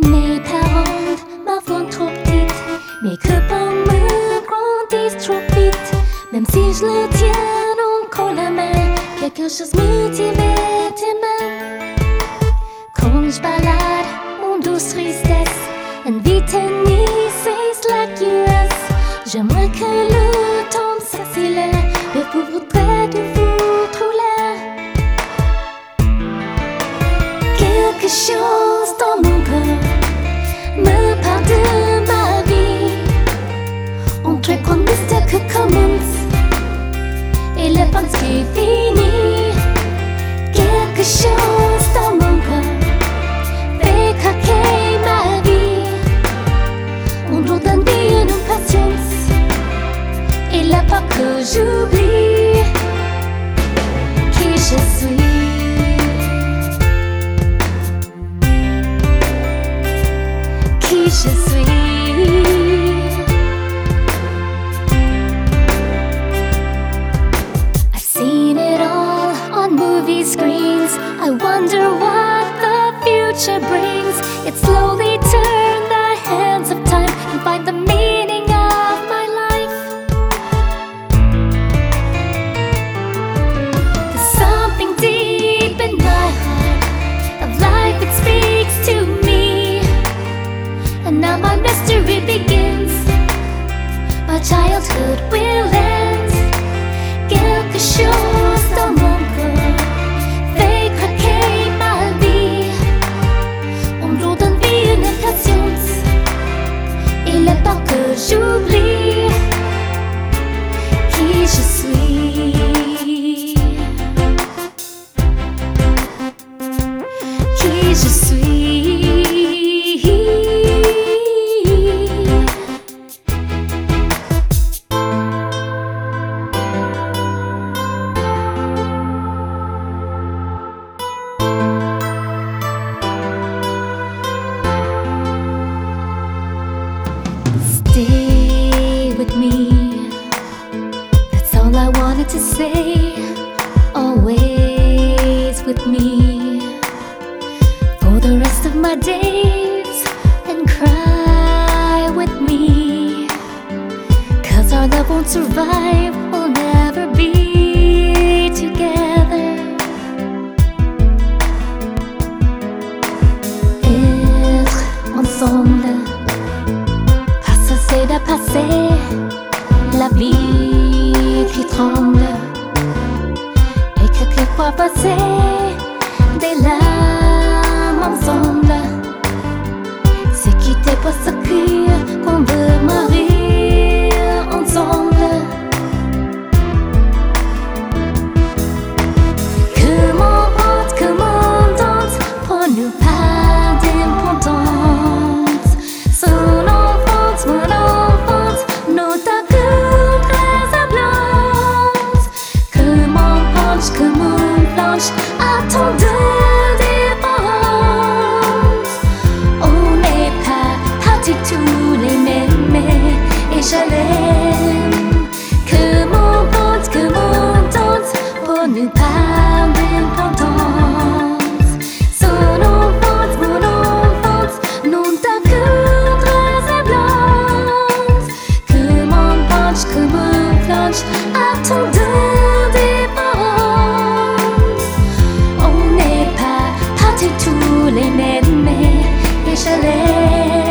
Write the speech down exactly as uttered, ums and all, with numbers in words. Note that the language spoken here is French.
Mes parents m'avouent trop petite, mes copains me grandissent trop vite. Même si je le tiens encore la main, quelque chose me dit mais tes mains. Quand je balade mon douce tristesse, invite Nice is like U S. J'aimerais que le temps s'accélère, le pauvre près de votre l'air. Quelque chose dans mon cœur me parle de ma vie, entre quoi mystère que commence et le temps qui est fini. Quelque chose dans mon cœur fait craquer ma vie. On doit donner une patience et la pas que j'oublie qui je suis. Qui je suis. I've seen it all on movie screens. I wonder what the future brings. It slowly turned the hands of time and find the meaning of my life. There's something deep in my heart of life, it speaks to me. And now my mystery begins. My childhood will end. Quelque chose dans mon cœur fait craquer ma vie. On nous donne vie une impatience et la peur que j'oublie qui je suis. Qui je suis. Stay with me, that's all I wanted to say. Always with me for the rest of my days, and cry with me, 'cause our love won't survive, we'll never be together. Être ensemble, c'est de passer la vie qui tremble, et quelquefois passer des larmes ensemble. C'est quitter pour s'écrire qu'on veut mourir ensemble. Que mon porte, que mon danse, pour nous pas d'importance. Son enfance, mon enfance, nos tacots très blanches. Que mon planche, que mon planche, attend de défense. On n'est pas partis tous les mêmes, et je l'aime. Que mon porte, que mon danse, pour nous pas d'importance. Son enfance, mon enfance, nos tacots très blanches. Que mon planche, que mon planche, attend de défense. On n'est pas partis tous les mêmes, et je l'aime.